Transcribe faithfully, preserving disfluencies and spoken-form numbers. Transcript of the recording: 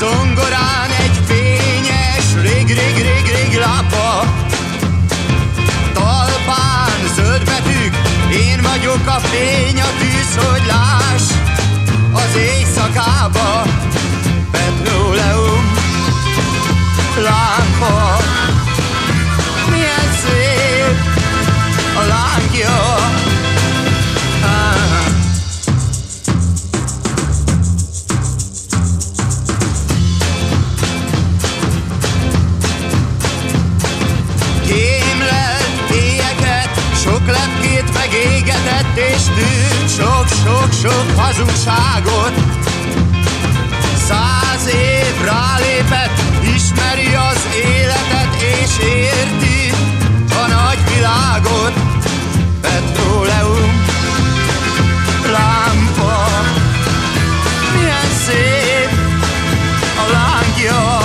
zongorán egy fényes, rég-rég-rég-rég lápa. Talpán zöld betűk, én vagyok a fény, a tűz, hogy láss az éjszakába. Petróleum lámpa, milyen szép a lángja. Ah. Kémlelt éjeket, sok lepkét megégetett, és tűrt sok-sok-sok hazugságot. Száz év rálépett, ismeri az életet, és érti a nagyvilágot. Petróleum lámpa, milyen szép a lángja.